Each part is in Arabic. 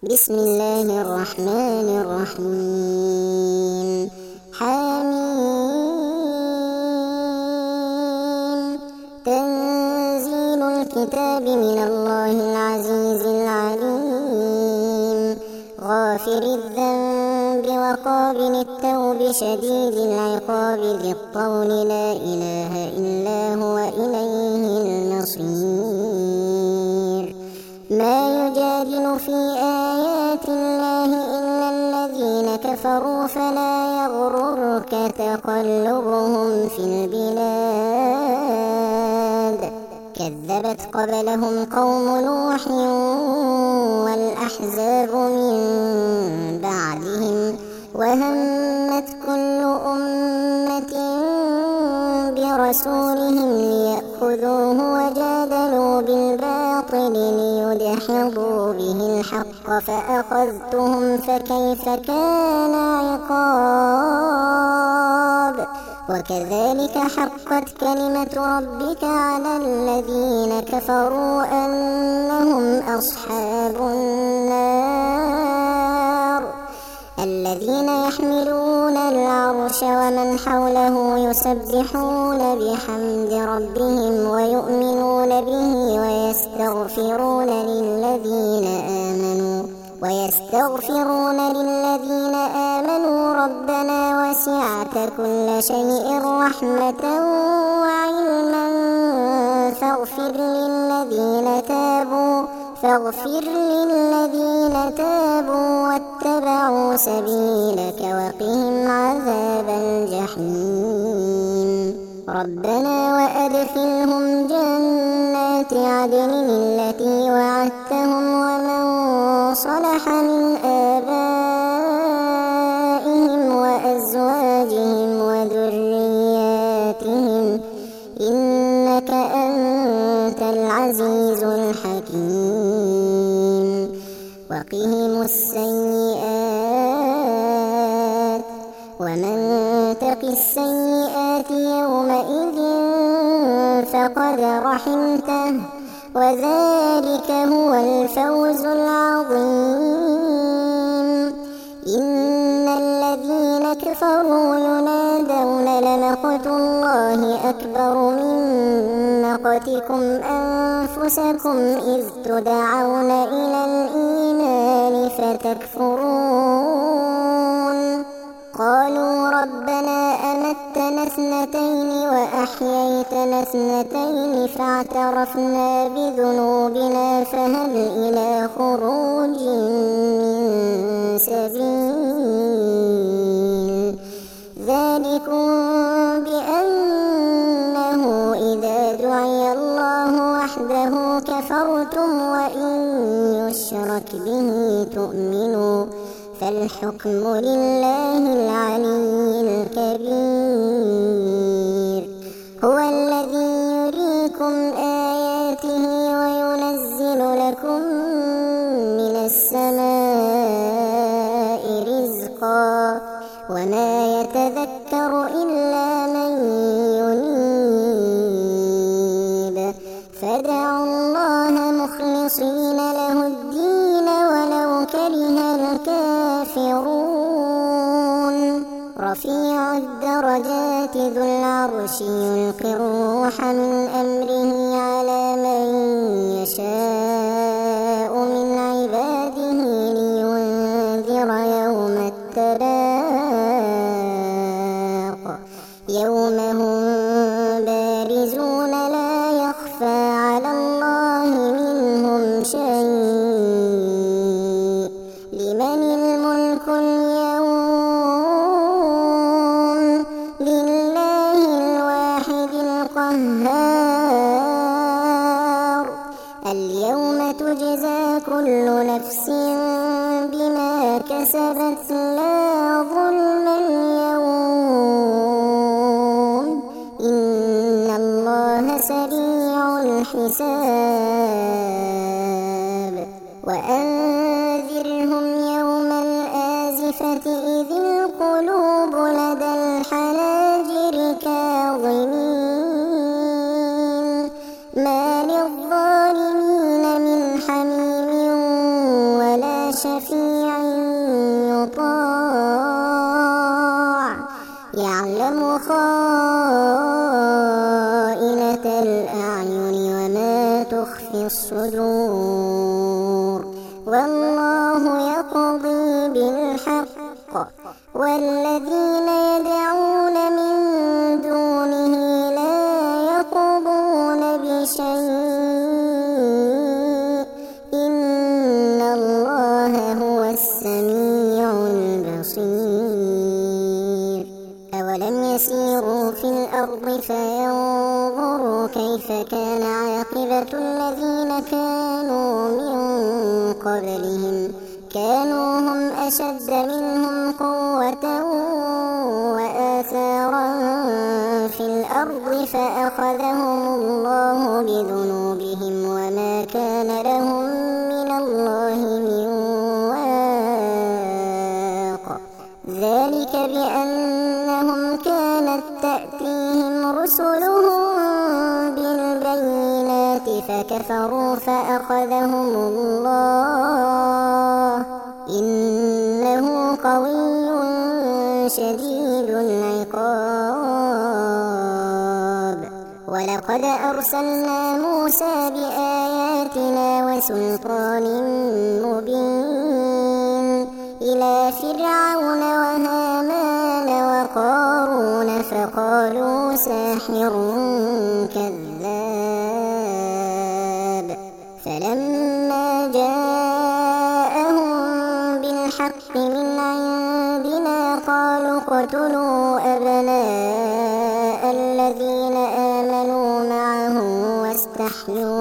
بسم الله الرحمن الرحيم. حميم. تنزيل الكتاب من الله العزيز العليم. غافر الذنب وقابل التوب شديد العقاب ذي الطول لا إله إلا هو إليه المصير. ما يجادل في آيات الله إلا الذين كفروا فلا يغررك تقلبهم في البلاد. كذبت قبلهم قوم نوح والأحزاب من بعدهم وهمت كل أمة برسولهم ليأخذوه وجادلوا بالباطل ليدحضوا به الحق فأخذتهم فكيف كان عقاب. وكذلك حقت كلمة ربك على الذين كفروا أنهم أصحاب النار. الذين يحملون العرش ومن حوله يسبحون بحمد ربهم ويؤمنون به ويستغفرون للذين آمنوا ربنا وسعت كل شيء رحمة وعلما فاغفر للذين تابوا واتبعوا سبيلك وقهم عذاب الجحيم. ربنا وأدخلهم جنات عدن التي وعدتهم ومن صلح من آبائهم وأزواجهم وذرياتهم إنك أنت العزيز الحكيم. وقهم السيئات ومن تق السيئات يومئذ فقد رحمته وذلك هو الفوز العظيم. إن الذين كفروا ينادون لمقت الله أكبر من مقتكم أنفسكم إذ تدعون إلى الإيمان فتكفرون. قالوا ربنا أمتنا اثنتين وأحييتنا اثنتين فاعترفنا بذنوبنا فهل إلى خروج من سبيل. ذلكم بأنه إذا دعي الله وحده كفرتم وإن يشرك به تؤمنوا فالحكم لله العلي الكبير. هو الذي يريكم آياته وينزل لكم من السماء رزقا وما يتذكر إلا من ينيب. فادعوا الله مخلصين له الدين ولو كره الكافرون. رفيع الدرجات ذو العرش يلقي الروح من أمره على من يشاء من عباده لينذر يوم التلاق يوم هم بارزون لا يخفى على الله منهم شيء. لمن الملك اليوم لله الواحد القهار. اليوم تجزى كل نفس بما كسبت لا ظلم اليوم إن الله سريع الحساب. وأنذرهم يوم الآزفة إذ القلوب لدى الحناجر كاظمين ما للظالمين من حميم ولا شفيع يطاع يعلم خائنة الأعين وما تخفي الصدور والله يقضي بالحق والذين يدعون من دونه لا يقضون بشيء إن الله هو السميع البصير أولم يسيروا في الأرض فينظروا كيف كان عاقبة الذين كانوا من قبلهم كانوا هم أشد منهم قوة وآثارا في الأرض فأخذهم الله بذنوبهم وما كان لهم من الله من واق ذلك بأنهم كانت تأتيهم رسلهم بالبينات فكفروا فأخذهم الله إنه قوي شديد العقاب ولقد أرسلنا موسى بآياتنا وسلطان مبين إلى فرعون وهامان وقارون فقالوا ساحر كذاب فلما جاءهم بالحق من عندنا قالوا اقتلوا أبناء الذين آمنوا معه واستحيوا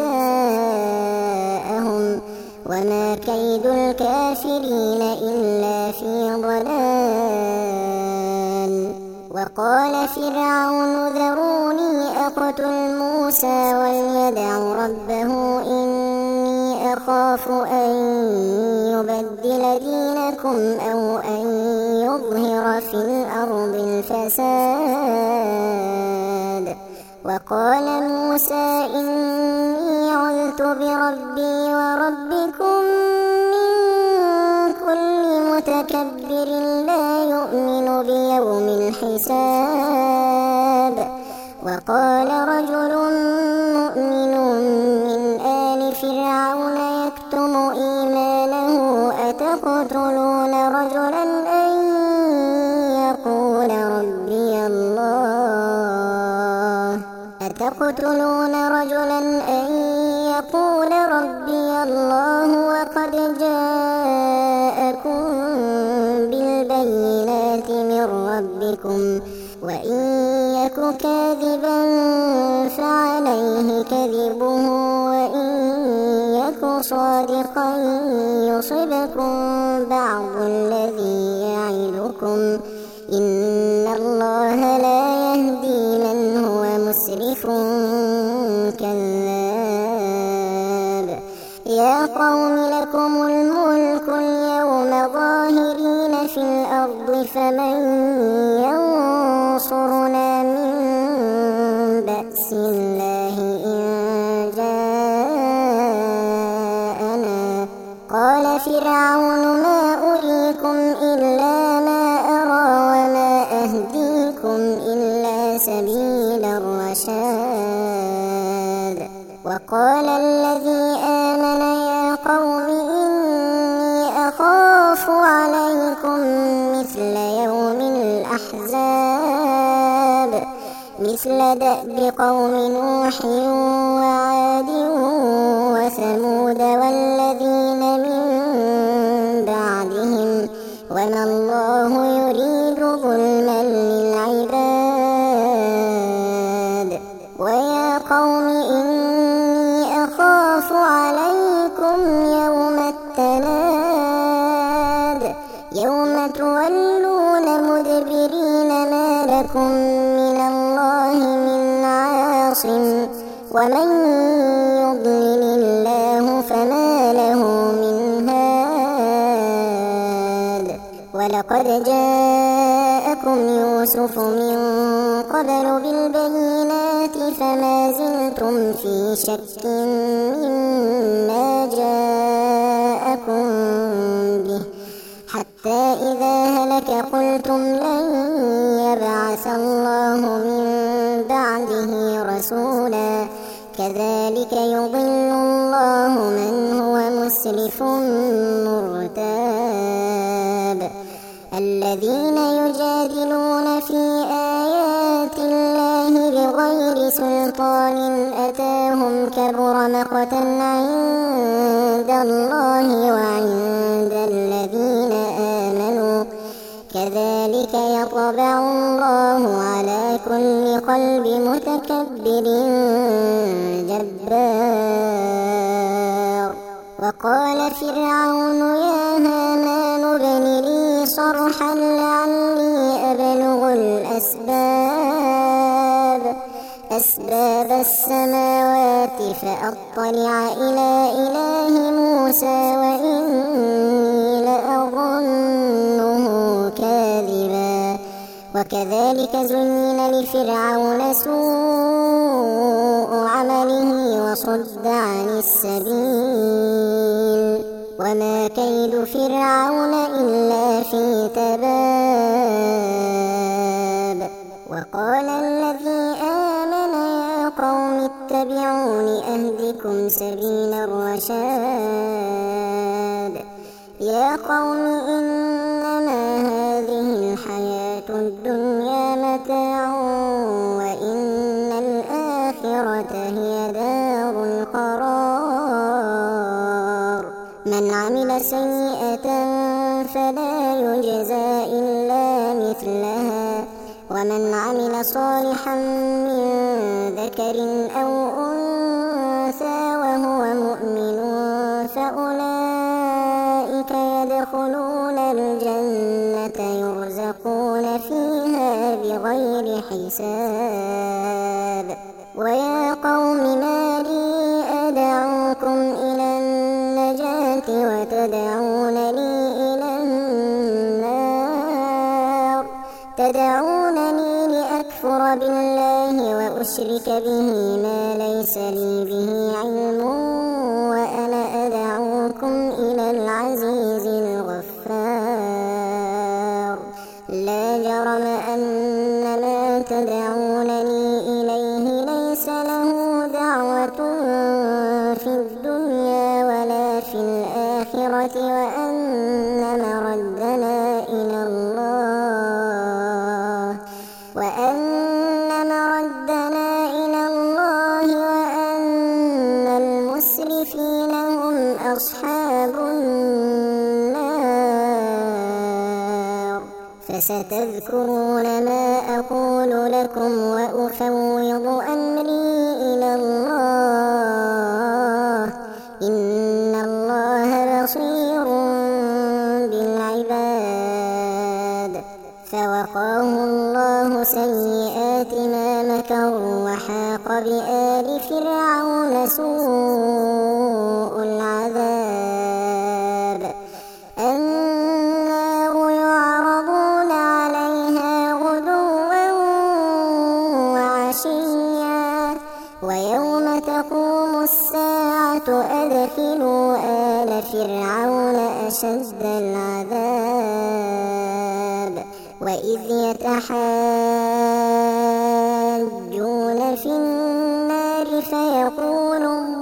نساءهم وما كيد الكافرين إلا في ضلال وقال فرعون ذروني أقتل موسى وليدع ربه إني أخاف أن يبدل دينكم أو أن يظهر في الأرض الفساد وقال موسى إني عذت بربي وربكم من كل متكبر لا يؤمن بيوم الحساب وقال رجل مؤمن من آل فرعون يكتم إيمانه أتقتلون رجلا أن يقول ربي الله وقد جاءكم بالبينات من ربكم وإن يك كاذبا فعليه كذبه وإن يك صادقا يصبكم بعض الذي يعدكم إن الله لا يهدي من هو مسرف كذاب يا قوم لكم الملك اليوم ظاهرين في الأرض فمن ينصرنا من بأس الله إن جاءنا قال فرعون ما أريكم إلا ما أرى وما أهديكم إلا سبيل الرشاد وقال الذي آمن يا قوم إني أخاف عليكم مثل يوم الأحزاب مثل دأب قوم نوح وعاد وثمود والذين من بعدهم وما الله يريد ظلما للعباد ويا قوم إني أخاف عليكم يوم التناد يوم تولون مدبرين ما لكم من الله من عاصم ومن يضلل الله فما له من هاد ولقد جاءكم يوسف من قبل بالبينات فما زلتم في شك مما جاءكم مرتاب الذين يجادلون في آيات الله بغير سلطان أتاهم كبر مقتا عند الله وعند الذين آمنوا كذلك يطبع الله على كل قلب متكبر جبار وقال فرعون يا هامان ابن لي صرحا لعلي أبلغ أسباب السماوات فأطلع إلى إله موسى وإني لأظنه كاذبا وكذلك زين لفرعون سوء عمله وصد عن السبيل وما كيد فرعون إلا في تباب وقال الذي آمن يا قوم اتبعون أهدكم سبيل الرشاد يا قوم إنما هذه الحياة الدنيا متاع وإن الآخرة هي دار القرار من عمل سيئة فلا يجزى إلا مثلها ومن عمل صالحا من ذكر أو أنثى وهو مؤمن فأولئك يدخلون الجنة يرزقون فيها بغير حساب ويا قوم ما لي أدعوكم إلى النجاة وتدعونني إلى النار تدعونني لأكفر بالله وأشرك به ما ليس لي به علم وأنا أدعوكم إلى العزيز الغفار لا جرم أن ما تدعونني إليه ليس له دعوة في الدنيا ولا في الآخرة وأن مردنا إلى الله وأن المسرفين هم أصحاب النار فستذكرون ما أقول لكم وأفوض أمري إلى الله إن الله بصير بالعباد فوقاه الله سيئات ما مكروا وحاق بآل فرعون سوء العذاب النار يعرضون عليها غدوا وعشيا ويوم تقوم الساعة أدخلوا آل فرعون أشد العذاب وإذ يتحاجون في النار فيقول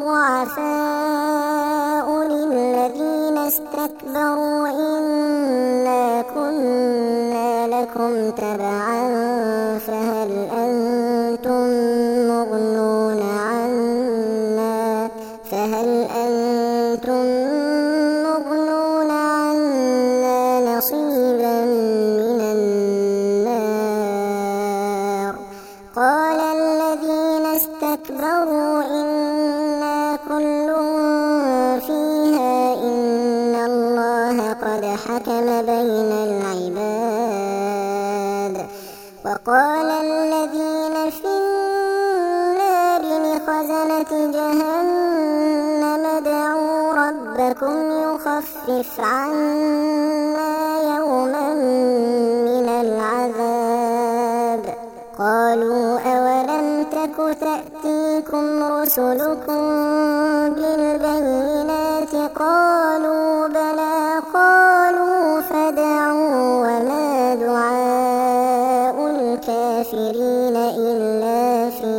الضعفاء للذين استكبروا إنا كنا لكم تبعا فهل أنتم مغنون عنا نصيبا من النار قال الذين استكبروا إنا كل فيها إن الله قد حكم بين العباد وقال الذين في النار لخزنة جهنم ادعوا ربكم يخفف عنا يوما من العذاب قالوا أولم تك تأتيكم رسلكم بالبينات قالوا بلى قالوا فادعوا وما دعاء الكافرين إلا في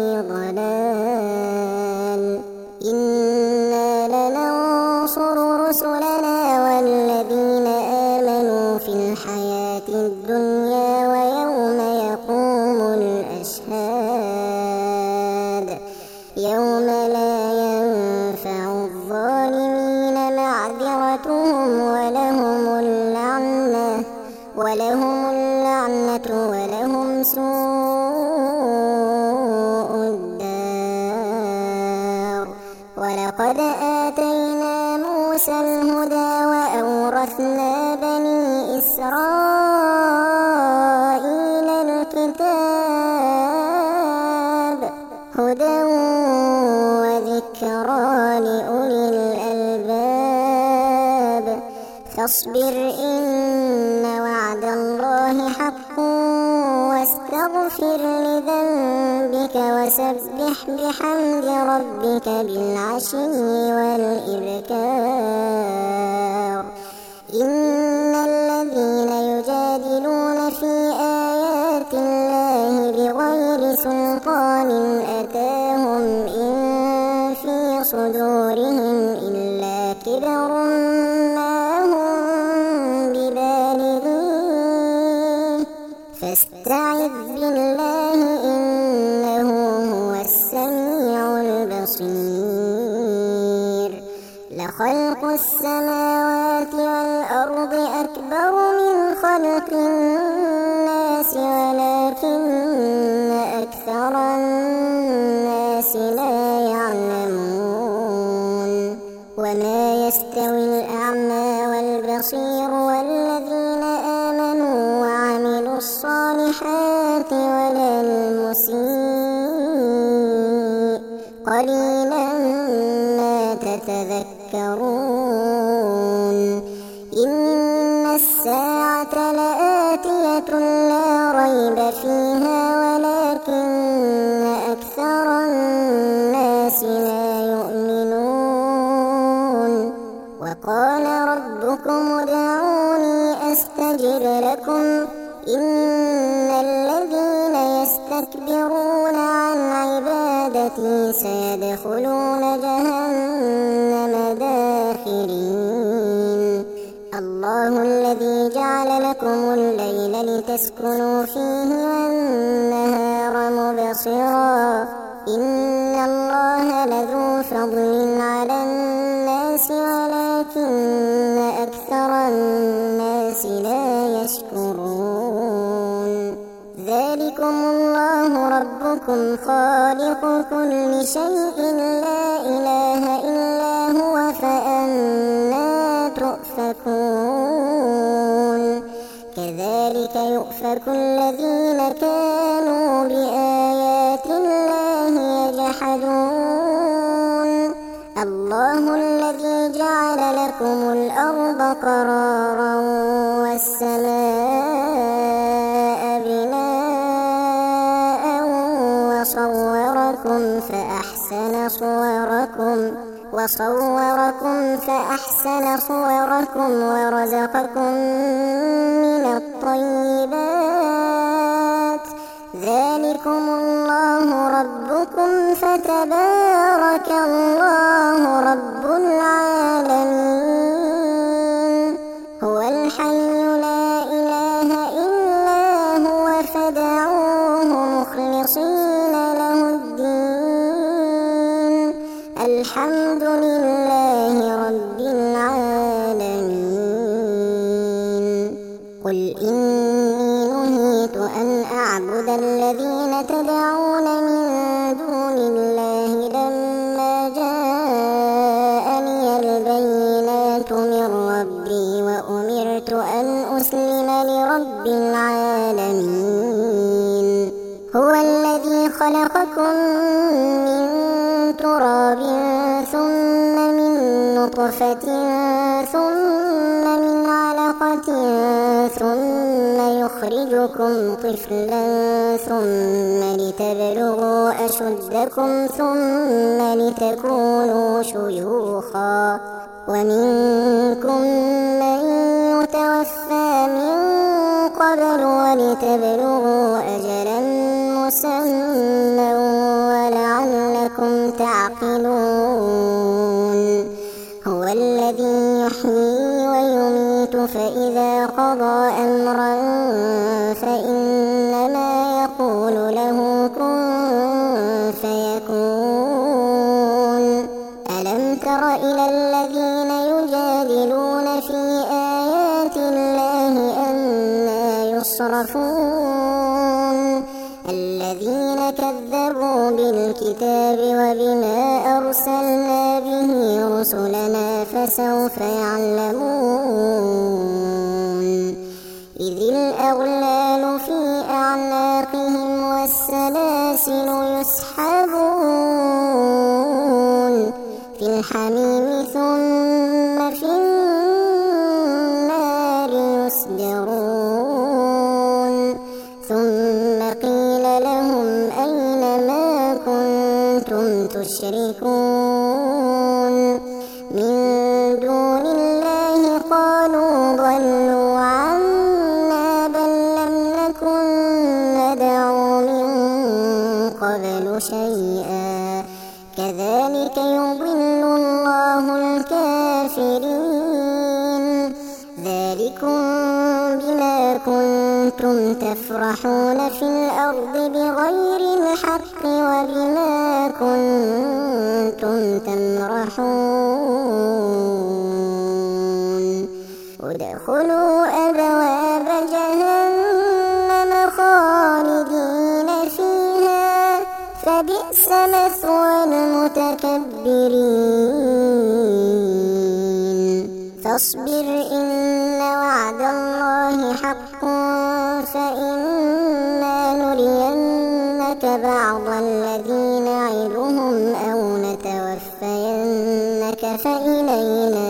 ضلال إنا لننصر رسلنا الذين آمنوا في الحياة الدنيا ويوم يقوم الأشهاد يوم لا ينفع الظالمين معذرتهم ولهم اللعنة ولهم سوء الدار. ولقد آتينا موسى الهدى وأورثنا بني إسرائيل الكتاب هدى وذكرى لأولي الألباب. فاصبر إن وعد الله حق واستغفر لذنبك وسبح بحمد ربك بالعشي والإبكار. إن الذين يجادلون في آيات الله بغير سلطان أتاهم إن في صدورهم إلا كبر ما هم ببالغيه فاستعذ بالله إنه هو السميع البصير. لخلق السماوات والأرض أكبر من خلق الناس ولكن أكثر الناس لا يعلمون. وما يستوي الأعمى والبصير والذين آمنوا وعملوا الصالحات ولا المسيء قليلا ما تتذكرون. إن الساعة لآتية لا ريب فيها ولكن أكثر الناس لا يؤمنون. وقال ربكم ادعوني أستجب لكم إن الذين يستكبرون عن عبادتي سيدخلون جهنم داخرين. الله الذي جعل لكم الليل لتسكنوا فيه والنهار مبصرا إن الله لذو فضل على الناس ولكن أكثر الناس لا يشكرون. ذلكم الله ربكم خالق كل شيء لا إله إلا هو فأنى تؤفكون. كذلك يؤفك الذين كانوا بآيات الله يجحدون. الله الذي جعل لكم الأرض قرارا والسماء بناء وصوركم فأحسن صوركم ورزقكم من الطيبات. ذلكم الله ربكم فتبارك الله رب العالمين. هو الحي لا إله إلا هو فادعوه مخلصين له الدين الحمد لله رب العالمين. قل إني نهيت أن أعبد الذين تدعون من دون الله لما جاءني البينات من ربي وأمرت أن أسلم لرب العالمين. هو الذي خلقكم من تراب ثم من نطفة ثم من علقة ثم يخرجكم طفلا ثم لتبلغوا أشدكم ثم لتكونوا شيوخا ومنكم من يتوفى من قبل ولتبلغوا أجلا مسمى ولعلكم تعقلون. هو الذي يحيي فإذا قضى أمرا فإنما يقول له كن فيكون. ألم تر إلى الذين يجادلون في آيات الله أنى يصرفون الذين كذبوا بالكتاب وبما أرسلنا به رسلنا فسوف يعلمون إذ الأغلال في أعناقهم والسلاسل يسحبون في الحميم ثم في النار يسجرون ثم قيل لهم أين ما كنتم تشركون من دون الله قالوا ضلوا عنا بل لم نكن ندعو من قبل شيئا كذلك يضل الله الكافرين ذلكم بما كنتم تفرحون في الأرض بغير الحق وبما كنتم تمرحون ادخلوا أبواب جهنم خالدين فيها فبئس مثوى المتكبرين فاصبر إن وعد الله حق فإما نرينك بعض الذي نعدهم أو نتوفينك فإلينا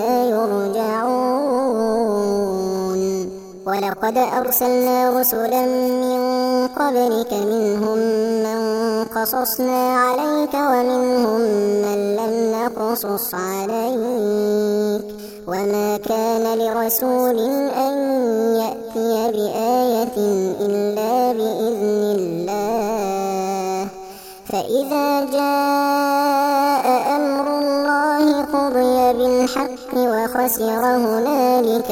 يرجعون ولقد أرسلنا رسلا من قبلك منهم من قصصنا عليك ومنهم من لم نقصص عليك وما كان لرسول أن يأتي بآية إلا بإذن الله فإذا جاء أمر الله قضي بالحق وخسر هنالك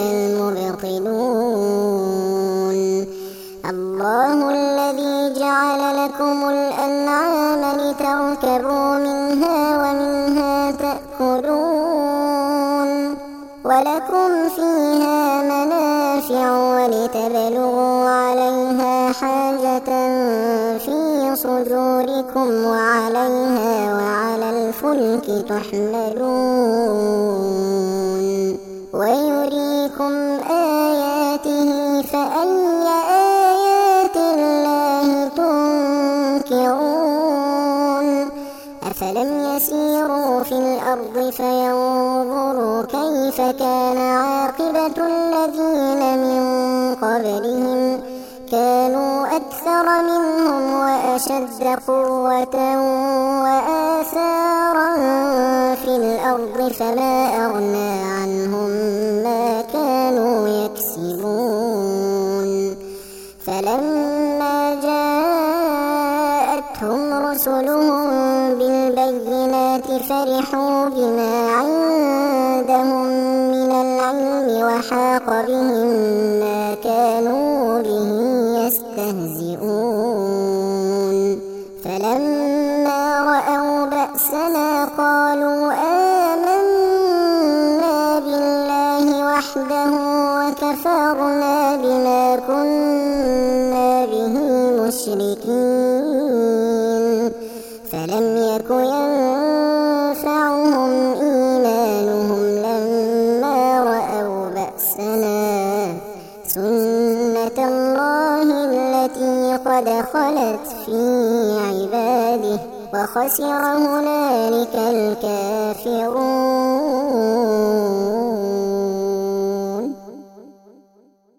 المبطلون الله الذي جعل لكم الأنعام لتركبوا منها ومنها تأكلون ولكم فيها منافع ولتبلغوا عليها حاجة في صدوركم وعليها وعلى الفلك تحملون ويريكم آياته فأي آيات الله تنكرون أفلم يسيروا في الأرض فينظروا كيف كان عاقبة الذين من قبلهم كانوا أكثر منهم وأشد قوة وآثارا في الأرض فما أغنى عنهم ما كانوا يكسبون فلما جاءتهم رسلهم بالبينات فرحوا بما عندهم من العلم وحاق بهم ما كانوا به يستهزئون فلما رأوا بأسنا قالوا آمنا بالله وحده وكفرنا بما كنا به مشركين فلم يك ينفعهم إيمانهم لما رأوا بأسنا سنة الله التي قد خلت في عباده وخسر هنالك الكافرون.